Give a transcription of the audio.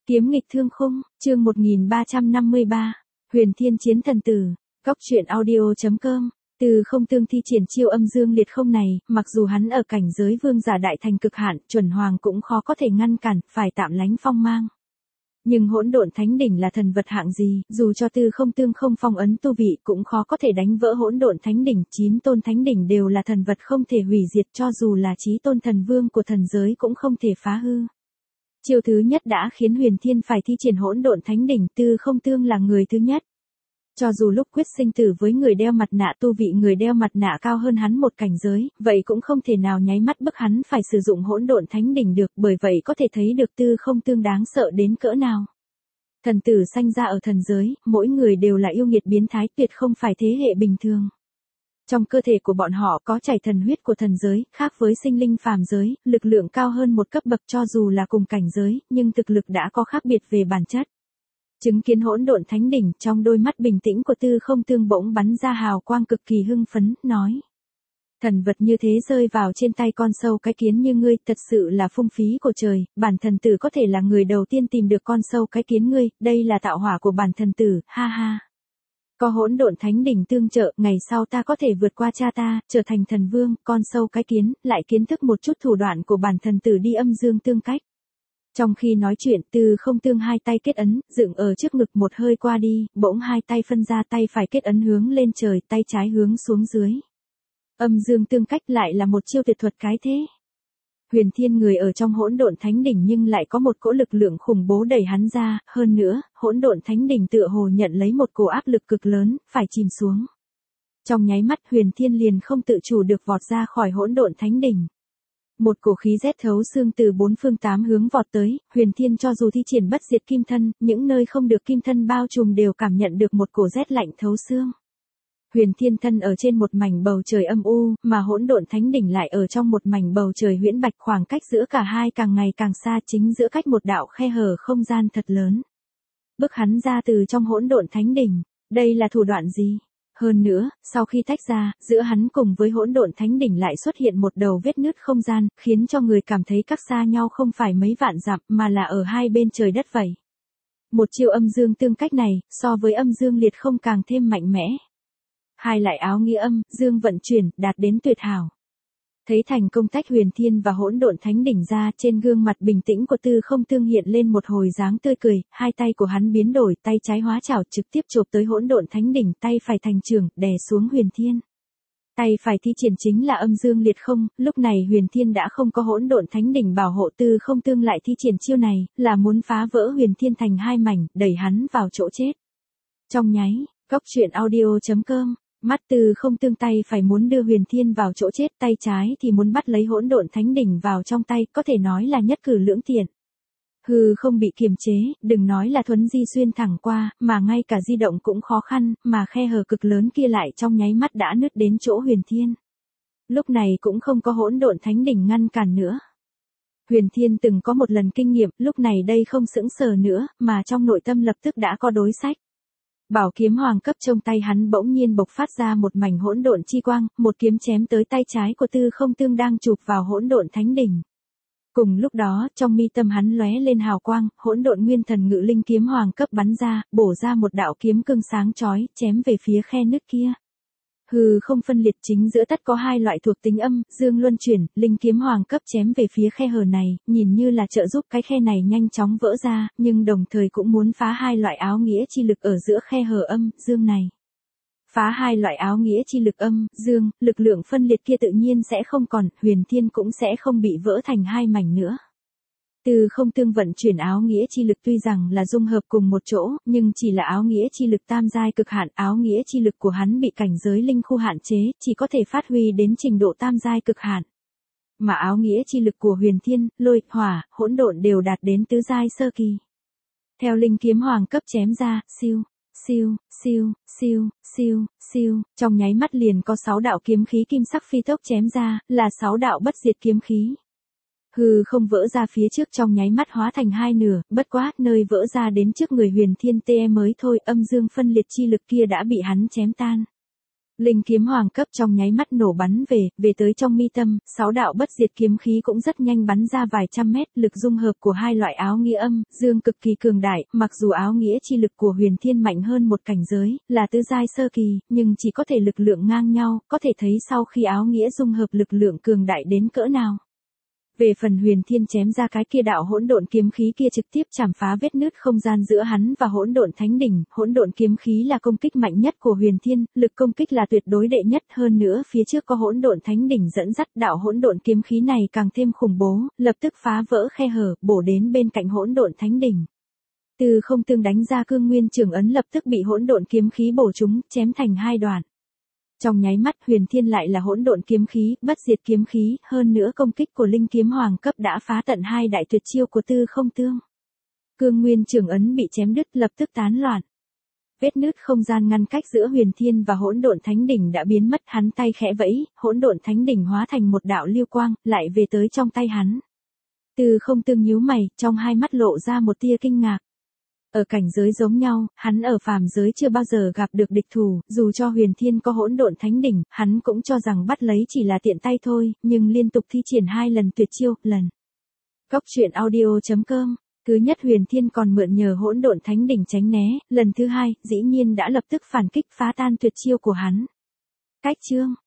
Kiếm nghịch thương khung, chương 1353, Huyền Thiên chiến thần tử, Cóc truyện audio.com. Từ không tương thi triển chiêu âm dương liệt không này, mặc dù hắn ở cảnh giới vương giả đại thành cực hạn, chuẩn hoàng cũng khó có thể ngăn cản, phải tạm lánh phong mang. Nhưng hỗn độn thánh đỉnh là thần vật hạng gì, dù cho từ không tương không phong ấn tu vị cũng khó có thể đánh vỡ hỗn độn thánh đỉnh, 9 tôn thánh đỉnh đều là thần vật không thể hủy diệt, cho dù là chí tôn thần vương của thần giới cũng không thể phá hư. Chiêu thứ nhất đã khiến Huyền Thiên phải thi triển hỗn độn thánh đỉnh, Từ không tương là người thứ nhất. Cho dù lúc quyết sinh tử với người đeo mặt nạ tu vị người đeo mặt nạ cao hơn hắn một cảnh giới, vậy cũng không thể nào nháy mắt bức hắn phải sử dụng hỗn độn thánh đỉnh được, bởi vậy có thể thấy được Từ không tương đáng sợ đến cỡ nào. Thần tử sanh ra ở thần giới, mỗi người đều là yêu nghiệt biến thái, tuyệt không phải thế hệ bình thường. Trong cơ thể của bọn họ có chảy thần huyết của thần giới, khác với sinh linh phàm giới, lực lượng cao hơn một cấp bậc, cho dù là cùng cảnh giới, nhưng thực lực đã có khác biệt về bản chất. Chứng kiến hỗn độn thánh đỉnh, trong đôi mắt bình tĩnh của Từ không tương bỗng bắn ra hào quang cực kỳ hưng phấn, nói: thần vật như thế rơi vào trên tay con sâu cái kiến như ngươi, thật sự là phung phí của trời, bản thần tử có thể là người đầu tiên tìm được con sâu cái kiến ngươi, đây là tạo hỏa của bản thần tử, ha ha. Có hỗn độn thánh đỉnh tương trợ, ngày sau ta có thể vượt qua cha ta, trở thành thần vương, con sâu cái kiến, lại kiến thức một chút thủ đoạn của bản thần tử đi âm dương tương cách. Trong khi nói chuyện, Từ không tương hai tay kết ấn, dựng ở trước ngực, một hơi qua đi, bỗng hai tay phân ra, tay phải kết ấn hướng lên trời, tay trái hướng xuống dưới. Âm dương tương cách lại là một chiêu tuyệt thuật cái thế. Huyền Thiên người ở trong hỗn độn thánh đỉnh nhưng lại có một cỗ lực lượng khủng bố đẩy hắn ra, hơn nữa, hỗn độn thánh đỉnh tựa hồ nhận lấy một cổ áp lực cực lớn, phải chìm xuống. Trong nháy mắt Huyền Thiên liền không tự chủ được vọt ra khỏi hỗn độn thánh đỉnh. Một cổ khí rét thấu xương từ bốn phương tám hướng vọt tới, Huyền Thiên cho dù thi triển bất diệt kim thân, những nơi không được kim thân bao trùm đều cảm nhận được một cổ rét lạnh thấu xương. Huyền Thiên thân ở trên một mảnh bầu trời âm u, mà hỗn độn thánh đỉnh lại ở trong một mảnh bầu trời huyễn bạch, khoảng cách giữa cả hai càng ngày càng xa, chính giữa cách một đạo khe hở không gian thật lớn. Bức hắn ra từ trong hỗn độn thánh đỉnh, đây là thủ đoạn gì? Hơn nữa, sau khi tách ra, giữa hắn cùng với hỗn độn thánh đỉnh lại xuất hiện một đầu vết nứt không gian, khiến cho người cảm thấy cách xa nhau không phải mấy vạn dặm mà là ở hai bên trời đất vậy. Một chiêu âm dương tương cách này, so với âm dương liệt không càng thêm mạnh mẽ. Hai lại áo nghĩa âm, dương vận chuyển, đạt đến tuyệt hảo. Thấy thành công tách Huyền Thiên và hỗn độn thánh đỉnh ra, trên gương mặt bình tĩnh của Từ không tương hiện lên một hồi dáng tươi cười, hai tay của hắn biến đổi, tay trái hóa chảo trực tiếp chộp tới hỗn độn thánh đỉnh, tay phải thành chưởng, đè xuống Huyền Thiên. Tay phải thi triển chính là âm dương liệt không, lúc này Huyền Thiên đã không có hỗn độn thánh đỉnh bảo hộ, Từ không tương lại thi triển chiêu này, là muốn phá vỡ Huyền Thiên thành hai mảnh, đẩy hắn vào chỗ chết. Trong nháy, Cóc truyện audio.com. Mắt Từ không tương tay phải muốn đưa Huyền Thiên vào chỗ chết, tay trái thì muốn bắt lấy hỗn độn thánh đỉnh vào trong tay, có thể nói là nhất cử lưỡng tiện. Hư không bị kiềm chế, đừng nói là thuấn di xuyên thẳng qua, mà ngay cả di động cũng khó khăn, mà khe hở cực lớn kia lại trong nháy mắt đã nứt đến chỗ Huyền Thiên. Lúc này cũng không có hỗn độn thánh đỉnh ngăn cản nữa. Huyền Thiên từng có một lần kinh nghiệm, lúc này đây không sững sờ nữa, mà trong nội tâm lập tức đã có đối sách. Bảo kiếm hoàng cấp trong tay hắn bỗng nhiên bộc phát ra một mảnh hỗn độn chi quang, một kiếm chém tới tay trái của Từ không tương đang chụp vào hỗn độn thánh đỉnh. Cùng lúc đó, trong mi tâm hắn lóe lên hào quang, hỗn độn nguyên thần ngự linh kiếm hoàng cấp bắn ra, bổ ra một đạo kiếm cương sáng chói, chém về phía khe nứt kia. Hư không phân liệt, chính giữa tất có hai loại thuộc tính âm, dương luân chuyển, linh kiếm hoàng cấp chém về phía khe hở này, nhìn như là trợ giúp cái khe này nhanh chóng vỡ ra, nhưng đồng thời cũng muốn phá hai loại áo nghĩa chi lực ở giữa khe hở âm, dương này. Phá hai loại áo nghĩa chi lực âm, dương, lực lượng phân liệt kia tự nhiên sẽ không còn, Huyền Thiên cũng sẽ không bị vỡ thành hai mảnh nữa. Từ không tương vận chuyển áo nghĩa chi lực tuy rằng là dung hợp cùng một chỗ, nhưng chỉ là áo nghĩa chi lực tam giai cực hạn, áo nghĩa chi lực của hắn bị cảnh giới linh khu hạn chế, chỉ có thể phát huy đến trình độ tam giai cực hạn. Mà áo nghĩa chi lực của Huyền Thiên, lôi, hỏa, hỗn độn đều đạt đến tứ giai sơ kỳ. Theo linh kiếm hoàng cấp chém ra, siêu, siêu, siêu, siêu, siêu, siêu, trong nháy mắt liền có 6 đạo kiếm khí kim sắc phi tốc chém ra, là 6 đạo bất diệt kiếm khí. Hư không vỡ ra phía trước trong nháy mắt hóa thành hai nửa, bất quá, nơi vỡ ra đến trước người Huyền Thiên tê mới thôi, âm dương phân liệt chi lực kia đã bị hắn chém tan. Linh kiếm hoàng cấp trong nháy mắt nổ bắn về tới trong mi tâm, 6 đạo bất diệt kiếm khí cũng rất nhanh bắn ra vài trăm mét, lực dung hợp của hai loại áo nghĩa âm, dương cực kỳ cường đại, mặc dù áo nghĩa chi lực của Huyền Thiên mạnh hơn một cảnh giới, là tứ giai sơ kỳ, nhưng chỉ có thể lực lượng ngang nhau, có thể thấy sau khi áo nghĩa dung hợp lực lượng cường đại đến cỡ nào. Về phần Huyền Thiên chém ra cái kia đạo hỗn độn kiếm khí kia trực tiếp chảm phá vết nứt không gian giữa hắn và hỗn độn thánh đỉnh, hỗn độn kiếm khí là công kích mạnh nhất của Huyền Thiên, lực công kích là tuyệt đối đệ nhất, hơn nữa phía trước có hỗn độn thánh đỉnh dẫn dắt, đạo hỗn độn kiếm khí này càng thêm khủng bố, lập tức phá vỡ khe hở, bổ đến bên cạnh hỗn độn thánh đỉnh. Từ không tương đánh ra cương nguyên trường ấn lập tức bị hỗn độn kiếm khí bổ trúng, chém thành hai đoạn. Trong nháy mắt Huyền Thiên lại là hỗn độn kiếm khí, bất diệt kiếm khí, hơn nữa công kích của linh kiếm hoàng cấp đã phá tận hai đại tuyệt chiêu của Tư Không Tương. Cương nguyên trường ấn bị chém đứt lập tức tán loạn. Vết nứt không gian ngăn cách giữa Huyền Thiên và hỗn độn thánh đỉnh đã biến mất, hắn tay khẽ vẫy, hỗn độn thánh đỉnh hóa thành một đạo lưu quang, lại về tới trong tay hắn. Tư Không Tương nhíu mày, trong hai mắt lộ ra một tia kinh ngạc. Ở cảnh giới giống nhau, hắn ở phàm giới chưa bao giờ gặp được địch thủ, dù cho Huyền Thiên có hỗn độn thánh đỉnh, hắn cũng cho rằng bắt lấy chỉ là tiện tay thôi, nhưng liên tục thi triển 2 lần tuyệt chiêu, lần. Cóc truyện audio.com, thứ nhất Huyền Thiên còn mượn nhờ hỗn độn thánh đỉnh tránh né, lần thứ hai, dĩ nhiên đã lập tức phản kích phá tan tuyệt chiêu của hắn. Cách chương